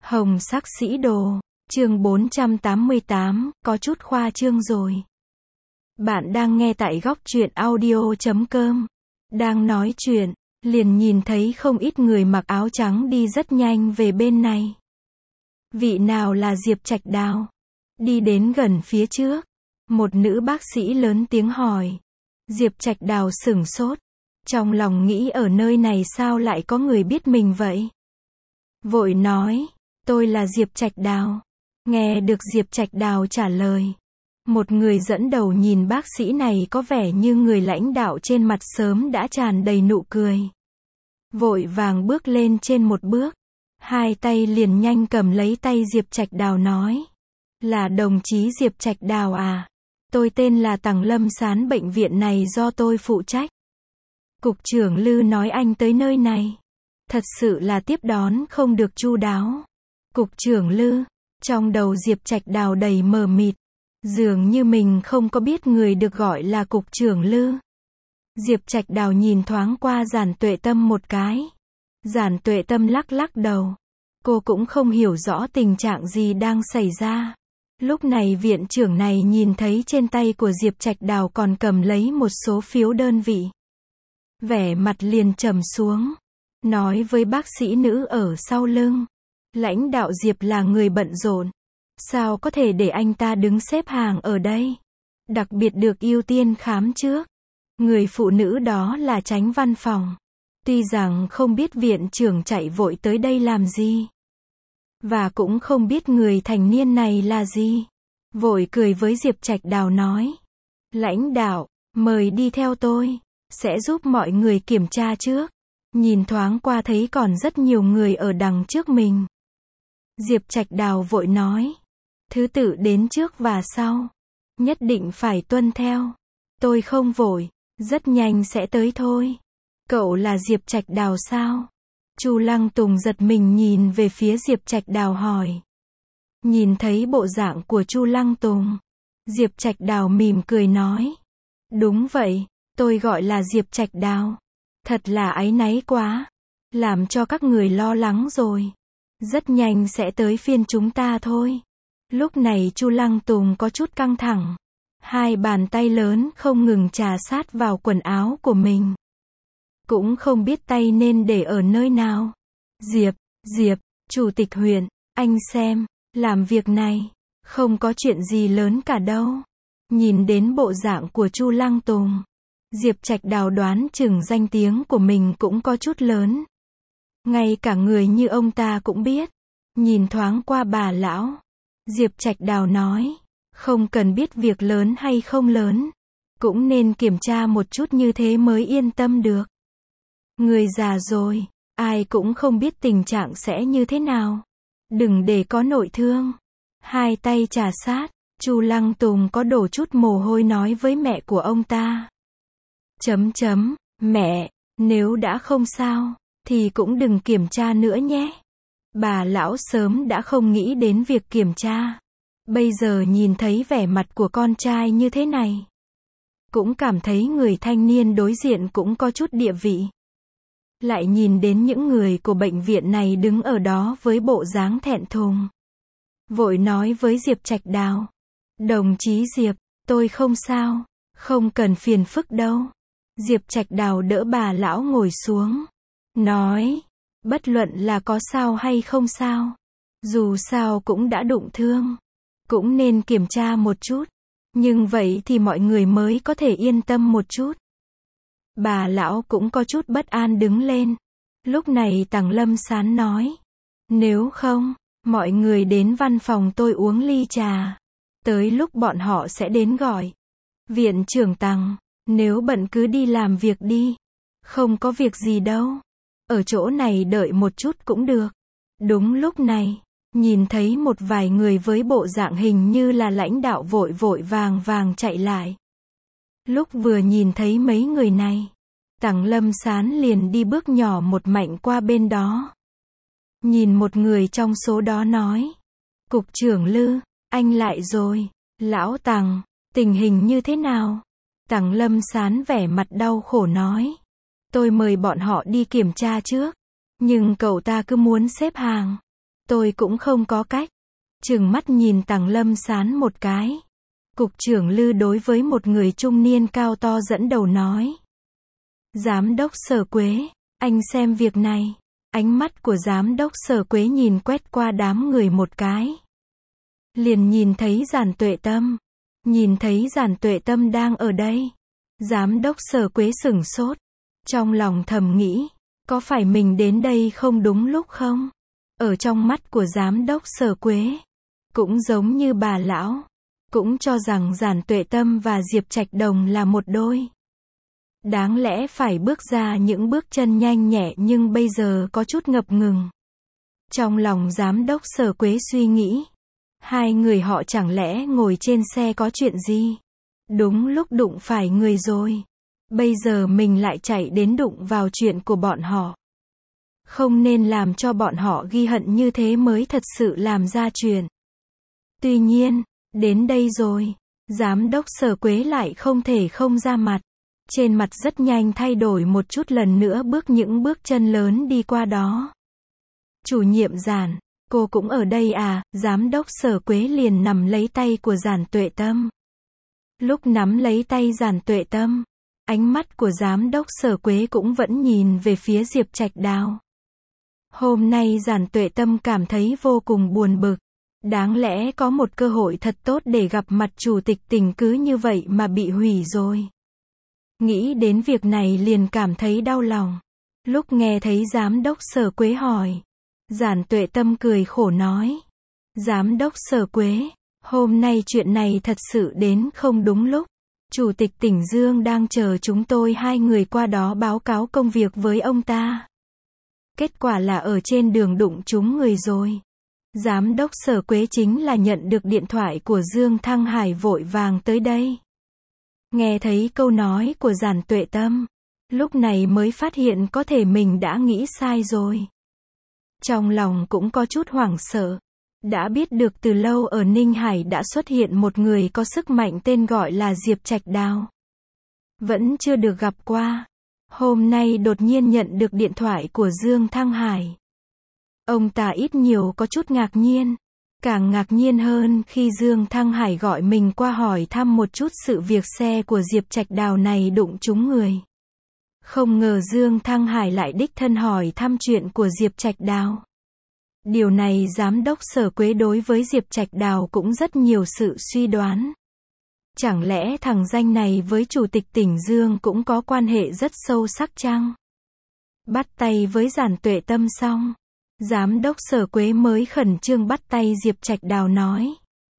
Hồng sắc sĩ đồ, chương 488, có chút khoa trương rồi. Bạn đang nghe tại góc truyện audio.com. Đang nói chuyện, liền nhìn thấy không ít người mặc áo trắng đi rất nhanh về bên này. Vị nào là Diệp Trạch Đào? Đi đến gần phía trước, một nữ bác sĩ lớn tiếng hỏi. Diệp Trạch Đào sửng sốt, trong lòng nghĩ ở nơi này sao lại có người biết mình vậy? Vội nói, tôi là Diệp Trạch Đào. Nghe được Diệp Trạch Đào trả lời, một người dẫn đầu nhìn bác sĩ này có vẻ như người lãnh đạo trên mặt sớm đã tràn đầy nụ cười. Vội vàng bước lên trên một bước, hai tay liền nhanh cầm lấy tay Diệp Trạch Đào nói. Là đồng chí Diệp Trạch Đào à? Tôi tên là Tằng Lâm Sán, bệnh viện này do tôi phụ trách. Cục trưởng Lư nói anh tới nơi này. Thật sự là tiếp đón không được chu đáo. Cục trưởng Lư, trong đầu Diệp Trạch Đào đầy mờ mịt. Dường như mình không có biết người được gọi là cục trưởng Lư. Diệp Trạch Đào nhìn thoáng qua Giản Tuệ Tâm một cái. Giản Tuệ Tâm lắc lắc đầu. Cô cũng không hiểu rõ tình trạng gì đang xảy ra. Lúc này viện trưởng này nhìn thấy trên tay của Diệp Trạch Đào còn cầm lấy một số phiếu đơn vị. Vẻ mặt liền trầm xuống. Nói với bác sĩ nữ ở sau lưng. Lãnh đạo Diệp là người bận rộn. Sao có thể để anh ta đứng xếp hàng ở đây? Đặc biệt được ưu tiên khám trước. Người phụ nữ đó là Chánh văn phòng. Tuy rằng không biết viện trưởng chạy vội tới đây làm gì. Và cũng không biết người thành niên này là gì. Vội cười với Diệp Trạch Đào nói. Lãnh đạo, mời đi theo tôi. Sẽ giúp mọi người kiểm tra trước. Nhìn thoáng qua thấy còn rất nhiều người ở đằng trước mình. Diệp Trạch Đào vội nói. Thứ tự đến trước và sau. Nhất định phải tuân theo. Tôi không vội. Rất nhanh sẽ tới thôi. Cậu là Diệp Trạch Đào sao? Chu Lăng Tùng giật mình nhìn về phía Diệp Trạch Đào hỏi. Nhìn thấy bộ dạng của Chu Lăng Tùng, Diệp Trạch Đào mỉm cười nói. Đúng vậy, tôi gọi là Diệp Trạch Đào. Thật là áy náy quá. Làm cho các người lo lắng rồi. Rất nhanh sẽ tới phiên chúng ta thôi. Lúc này Chu Lăng Tùng có chút căng thẳng. Hai bàn tay lớn không ngừng chà sát vào quần áo của mình. Cũng không biết tay nên để ở nơi nào. Diệp, chủ tịch huyện, anh xem, làm việc này, không có chuyện gì lớn cả đâu. Nhìn đến bộ dạng của Chu Lăng Tùng, Diệp Trạch Đào đoán chừng danh tiếng của mình cũng có chút lớn. Ngay cả người như ông ta cũng biết. Nhìn thoáng qua bà lão, Diệp Trạch Đào nói, không cần biết việc lớn hay không lớn, cũng nên kiểm tra một chút như thế mới yên tâm được. Người già rồi, ai cũng không biết tình trạng sẽ như thế nào. Đừng để có nội thương. Hai tay chà sát, Chu Lăng Tùng có đổ chút mồ hôi nói với mẹ của ông ta. Mẹ, nếu đã không sao, thì cũng đừng kiểm tra nữa nhé. Bà lão sớm đã không nghĩ đến việc kiểm tra. Bây giờ nhìn thấy vẻ mặt của con trai như thế này, cũng cảm thấy người thanh niên đối diện cũng có chút địa vị. Lại nhìn đến những người của bệnh viện này đứng ở đó với bộ dáng thẹn thùng. Vội nói với Diệp Trạch Đào. Đồng chí Diệp, tôi không sao, không cần phiền phức đâu. Diệp Trạch Đào đỡ bà lão ngồi xuống. Nói, bất luận là có sao hay không sao. Dù sao cũng đã đụng thương. Cũng nên kiểm tra một chút. Nhưng vậy thì mọi người mới có thể yên tâm một chút. Bà lão cũng có chút bất an đứng lên. Lúc này Tằng Lâm Sán nói. Nếu không, mọi người đến văn phòng tôi uống ly trà. Tới lúc bọn họ sẽ đến gọi. Viện trưởng Tằng, nếu bận cứ đi làm việc đi. Không có việc gì đâu. Ở chỗ này đợi một chút cũng được. Đúng lúc này, nhìn thấy một vài người với bộ dạng hình như là lãnh đạo vội vội vàng vàng chạy lại. Lúc vừa nhìn thấy mấy người này, Tằng Lâm Sán liền đi bước nhỏ một mạnh qua bên đó. Nhìn một người trong số đó nói. Cục trưởng Lư, anh lại rồi. Lão Tằng, tình hình như thế nào? Tằng Lâm Sán vẻ mặt đau khổ nói. Tôi mời bọn họ đi kiểm tra trước. Nhưng cậu ta cứ muốn xếp hàng. Tôi cũng không có cách. Trừng mắt nhìn Tằng Lâm Sán một cái. Cục trưởng Lư đối với một người trung niên cao to dẫn đầu nói. Giám đốc Sở Quế, anh xem việc này. Ánh mắt của giám đốc Sở Quế nhìn quét qua đám người một cái. Liền nhìn thấy Giản Tuệ Tâm. Nhìn thấy Giản Tuệ Tâm đang ở đây. Giám đốc Sở Quế sửng sốt. Trong lòng thầm nghĩ, có phải mình đến đây không đúng lúc không? Ở trong mắt của giám đốc Sở Quế, cũng giống như bà lão, cũng cho rằng Giản Tuệ Tâm và Diệp Trạch Đồng là một đôi. Đáng lẽ phải bước ra những bước chân nhanh nhẹ nhưng bây giờ có chút ngập ngừng. Trong lòng giám đốc Sở Quế suy nghĩ, hai người họ chẳng lẽ ngồi trên xe có chuyện gì? Đúng lúc đụng phải người rồi. Bây giờ mình lại chạy đến đụng vào chuyện của bọn họ. Không nên làm cho bọn họ ghi hận như thế mới thật sự làm ra chuyện. Tuy nhiên, đến đây rồi, giám đốc Sở Quế lại không thể không ra mặt. Trên mặt rất nhanh thay đổi một chút, lần nữa bước những bước chân lớn đi qua đó. Chủ nhiệm Giản, cô cũng ở đây à? Giám đốc Sở Quế liền nắm lấy tay của Giản Tuệ Tâm. Lúc nắm lấy tay Giản Tuệ Tâm, ánh mắt của giám đốc Sở Quế cũng vẫn nhìn về phía Diệp Trạch Đào. Hôm nay Giản Tuệ Tâm cảm thấy vô cùng buồn bực. Đáng lẽ có một cơ hội thật tốt để gặp mặt chủ tịch tỉnh cứ như vậy mà bị hủy rồi. Nghĩ đến việc này liền cảm thấy đau lòng. Lúc nghe thấy giám đốc Sở Quế hỏi, Giản Tuệ Tâm cười khổ nói. Giám đốc Sở Quế, hôm nay chuyện này thật sự đến không đúng lúc. Chủ tịch tỉnh Dương đang chờ chúng tôi hai người qua đó báo cáo công việc với ông ta. Kết quả là ở trên đường đụng trúng người rồi. Giám đốc Sở Quế chính là nhận được điện thoại của Dương Thăng Hải vội vàng tới đây. Nghe thấy câu nói của Giản Tuệ Tâm, lúc này mới phát hiện có thể mình đã nghĩ sai rồi. Trong lòng cũng có chút hoảng sợ. Đã biết được từ lâu ở Ninh Hải đã xuất hiện một người có sức mạnh tên gọi là Diệp Trạch Đào. Vẫn chưa được gặp qua. Hôm nay đột nhiên nhận được điện thoại của Dương Thăng Hải. Ông ta ít nhiều có chút ngạc nhiên. Càng ngạc nhiên hơn khi Dương Thăng Hải gọi mình qua hỏi thăm một chút sự việc xe của Diệp Trạch Đào này đụng trúng người. Không ngờ Dương Thăng Hải lại đích thân hỏi thăm chuyện của Diệp Trạch Đào. Điều này giám đốc Sở Quế đối với Diệp Trạch Đào cũng rất nhiều sự suy đoán. Chẳng lẽ thằng danh này với chủ tịch tỉnh Dương cũng có quan hệ rất sâu sắc chăng? Bắt tay với Giản Tuệ Tâm xong, giám đốc Sở Quế mới khẩn trương bắt tay Diệp Trạch Đào nói.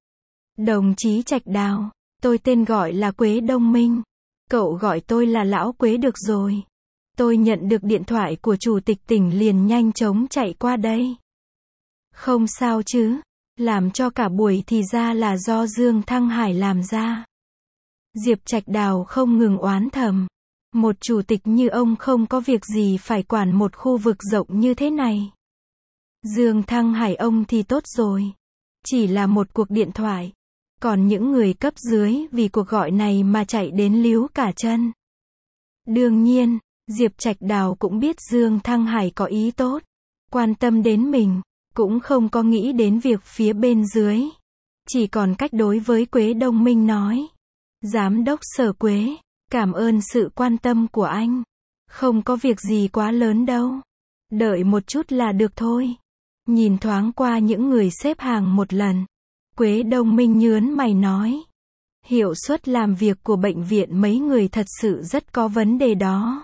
Đồng chí Trạch Đào, tôi tên gọi là Quế Đông Minh. Cậu gọi tôi là Lão Quế được rồi. Tôi nhận được điện thoại của chủ tịch tỉnh liền nhanh chóng chạy qua đây. Không sao chứ, làm cho cả buổi thì ra là do Dương Thăng Hải làm ra. Diệp Trạch Đào không ngừng oán thầm. Một chủ tịch như ông không có việc gì phải quản một khu vực rộng như thế này. Dương Thăng Hải ông thì tốt rồi. Chỉ là một cuộc điện thoại. Còn những người cấp dưới vì cuộc gọi này mà chạy đến líu cả chân. Đương nhiên, Diệp Trạch Đào cũng biết Dương Thăng Hải có ý tốt. Quan tâm đến mình. Cũng không có nghĩ đến việc phía bên dưới. Chỉ còn cách đối với Quế Đông Minh nói. Giám đốc Sở Quế, cảm ơn sự quan tâm của anh. Không có việc gì quá lớn đâu. Đợi một chút là được thôi. Nhìn thoáng qua những người xếp hàng một lần. Quế Đông Minh nhớn mày nói. Hiệu suất làm việc của bệnh viện mấy người thật sự rất có vấn đề đó.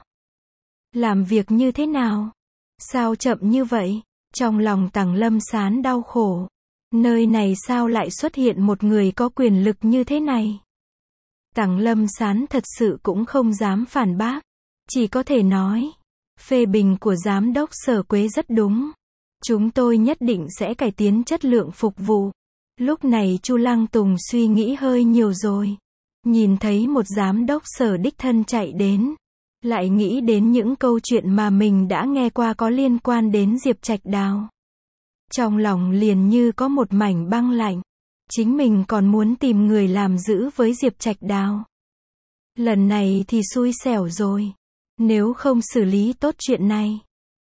Làm việc như thế nào? Sao chậm như vậy? Trong lòng Tằng Lâm Sán đau khổ. Nơi này sao lại xuất hiện một người có quyền lực như thế này? Tằng Lâm Sán thật sự cũng không dám phản bác. Chỉ có thể nói. Phê bình của giám đốc Sở Quế rất đúng. Chúng tôi nhất định sẽ cải tiến chất lượng phục vụ. Lúc này Chu Lăng Tùng suy nghĩ hơi nhiều rồi. Nhìn thấy một giám đốc sở đích thân chạy đến. Lại nghĩ đến những câu chuyện mà mình đã nghe qua có liên quan đến Diệp Trạch Đào. Trong lòng liền như có một mảnh băng lạnh. Chính mình còn muốn tìm người làm giữ với Diệp Trạch Đào. Lần này thì xui xẻo rồi. Nếu không xử lý tốt chuyện này,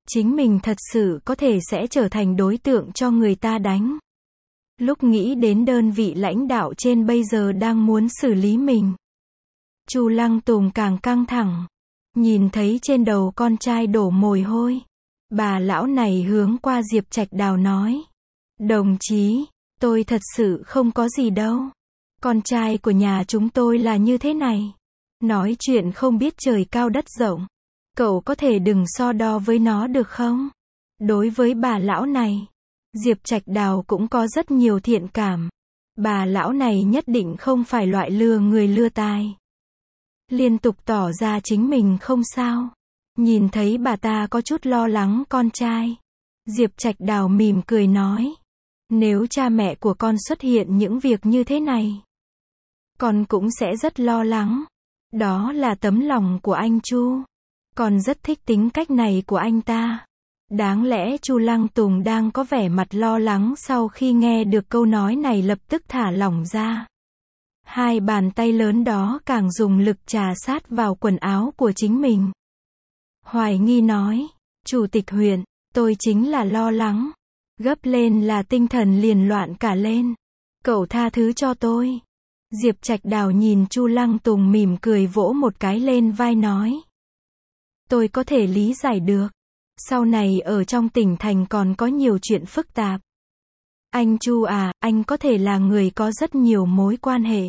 chính mình thật sự có thể sẽ trở thành đối tượng cho người ta đánh. Lúc nghĩ đến đơn vị lãnh đạo trên bây giờ đang muốn xử lý mình, Chu Lăng Tùng càng căng thẳng. Nhìn thấy trên đầu con trai đổ mồ hôi, bà lão này hướng qua Diệp Trạch Đào nói: "Đồng chí, tôi thật sự không có gì đâu. Con trai của nhà chúng tôi là như thế này. Nói chuyện không biết trời cao đất rộng. Cậu có thể đừng so đo với nó được không?" Đối với bà lão này, Diệp Trạch Đào cũng có rất nhiều thiện cảm. Bà lão này nhất định không phải loại lừa người lừa tai. Liên tục tỏ ra chính mình không sao. Nhìn thấy bà ta có chút lo lắng con trai, Diệp Trạch Đào mỉm cười nói: "Nếu cha mẹ của con xuất hiện những việc như thế này, con cũng sẽ rất lo lắng. Đó là tấm lòng của anh Chu. Con rất thích tính cách này của anh ta." Đáng lẽ Chu Lăng Tùng đang có vẻ mặt lo lắng, sau khi nghe được câu nói này lập tức thả lỏng ra. Hai bàn tay lớn đó càng dùng lực trà sát vào quần áo của chính mình. Hoài nghi nói: "Chủ tịch huyện, tôi chính là lo lắng. Gấp lên là tinh thần liền loạn cả lên. Cậu tha thứ cho tôi." Diệp Trạch Đào nhìn Chu Lăng Tùng mỉm cười vỗ một cái lên vai nói: "Tôi có thể lý giải được. Sau này ở trong tỉnh thành còn có nhiều chuyện phức tạp. Anh Chu à, anh có thể là người có rất nhiều mối quan hệ."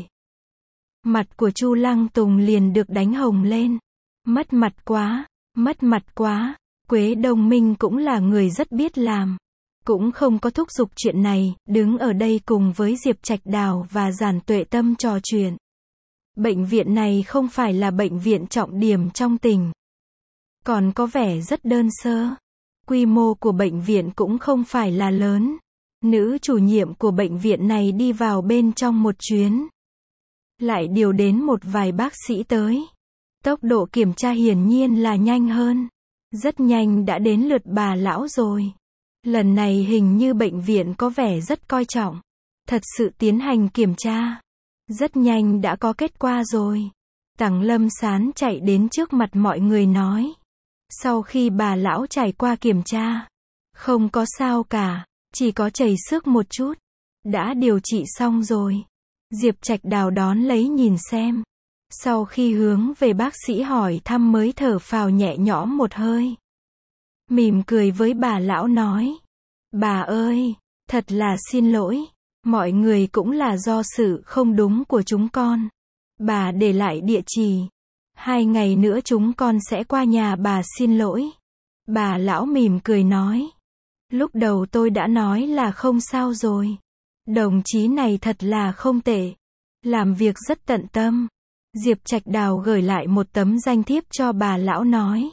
Mặt của Chu Lăng Tùng liền được đánh hồng lên. Mất mặt quá. Quế Đông Minh cũng là người rất biết làm. Cũng không có thúc giục chuyện này, đứng ở đây cùng với Diệp Trạch Đào và Giản Tuệ Tâm trò chuyện. Bệnh viện này không phải là bệnh viện trọng điểm trong tỉnh. Còn có vẻ rất đơn sơ. Quy mô của bệnh viện cũng không phải là lớn. Nữ chủ nhiệm của bệnh viện này đi vào bên trong một chuyến, lại điều đến một vài bác sĩ tới. Tốc độ kiểm tra hiển nhiên là nhanh hơn. Rất nhanh đã đến lượt bà lão rồi. Lần này hình như bệnh viện có vẻ rất coi trọng. Thật sự tiến hành kiểm tra. Rất nhanh đã có kết quả rồi. Tằng Lâm Sán chạy đến trước mặt mọi người nói: "Sau khi bà lão trải qua kiểm tra, không có sao cả, chỉ có chảy xước một chút. Đã điều trị xong rồi." Diệp Trạch Đào đón lấy nhìn xem. Sau khi hướng về bác sĩ hỏi thăm mới thở phào nhẹ nhõm một hơi. Mỉm cười với bà lão nói: "Bà ơi, thật là xin lỗi. Mọi người cũng là do sự không đúng của chúng con. Bà để lại địa chỉ. 2 ngày nữa chúng con sẽ qua nhà bà xin lỗi." Bà lão mỉm cười nói: "Lúc đầu tôi đã nói là không sao rồi. Đồng chí này thật là không tệ. Làm việc rất tận tâm." Diệp Trạch Đào gửi lại một tấm danh thiếp cho bà lão nói: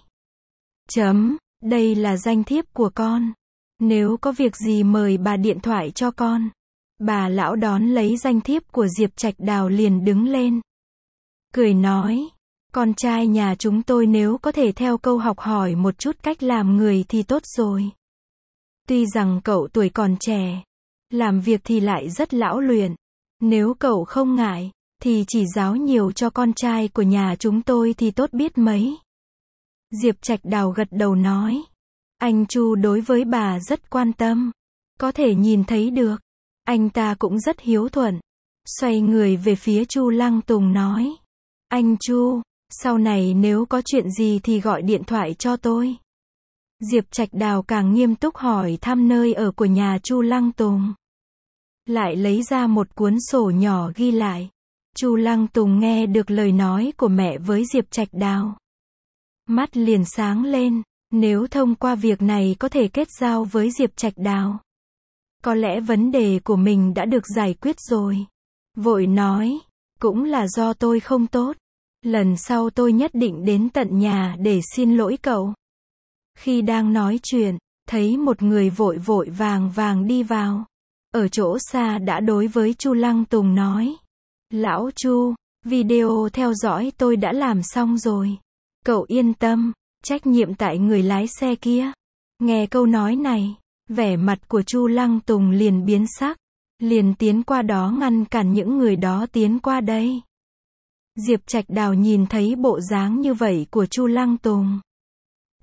Đây là danh thiếp của con. Nếu có việc gì mời bà điện thoại cho con." Bà lão đón lấy danh thiếp của Diệp Trạch Đào liền đứng lên. Cười nói: "Con trai nhà chúng tôi nếu có thể theo câu học hỏi một chút cách làm người thì tốt rồi. Tuy rằng cậu tuổi còn trẻ, làm việc thì lại rất lão luyện. Nếu cậu không ngại, thì chỉ giáo nhiều cho con trai của nhà chúng tôi thì tốt biết mấy." Diệp Trạch Đào gật đầu nói: "Anh Chu đối với bà rất quan tâm. Có thể nhìn thấy được. Anh ta cũng rất hiếu thuận." Xoay người về phía Chu Lăng Tùng nói: "Anh Chu, sau này nếu có chuyện gì thì gọi điện thoại cho tôi." Diệp Trạch Đào càng nghiêm túc hỏi thăm nơi ở của nhà Chu Lăng Tùng. Lại lấy ra một cuốn sổ nhỏ ghi lại. Chu Lăng Tùng nghe được lời nói của mẹ với Diệp Trạch Đào, mắt liền sáng lên. Nếu thông qua việc này có thể kết giao với Diệp Trạch Đào, có lẽ vấn đề của mình đã được giải quyết rồi. Vội nói: "Cũng là do tôi không tốt. Lần sau tôi nhất định đến tận nhà để xin lỗi cậu." Khi đang nói chuyện, thấy một người vội vội vàng vàng đi vào. Ở chỗ xa đã đối với Chu Lăng Tùng nói: "Lão Chu, video theo dõi tôi đã làm xong rồi. Cậu yên tâm, trách nhiệm tại người lái xe kia." Nghe câu nói này, vẻ mặt của Chu Lăng Tùng liền biến sắc, liền tiến qua đó ngăn cản những người đó tiến qua đây. Diệp Trạch Đào nhìn thấy bộ dáng như vậy của Chu Lăng Tùng,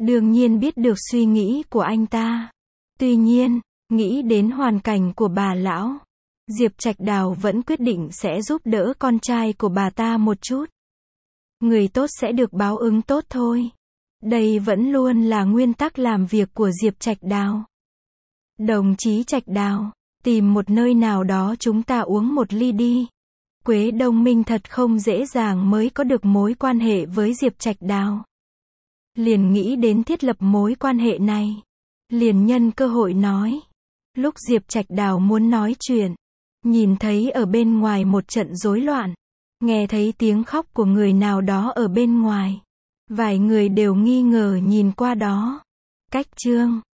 đương nhiên biết được suy nghĩ của anh ta. Tuy nhiên, nghĩ đến hoàn cảnh của bà lão, Diệp Trạch Đào vẫn quyết định sẽ giúp đỡ con trai của bà ta một chút. Người tốt sẽ được báo ứng tốt thôi. Đây vẫn luôn là nguyên tắc làm việc của Diệp Trạch Đào. Đồng chí Trạch Đào, tìm một nơi nào đó chúng ta uống một ly đi. Quế Đông Minh thật không dễ dàng mới có được mối quan hệ với Diệp Trạch Đào. Liền nghĩ đến thiết lập mối quan hệ này. Liền nhân cơ hội nói. Lúc Diệp Trạch Đào muốn nói chuyện, nhìn thấy ở bên ngoài một trận rối loạn. Nghe thấy tiếng khóc của người nào đó ở bên ngoài. Vài người đều nghi ngờ nhìn qua đó. Cách chương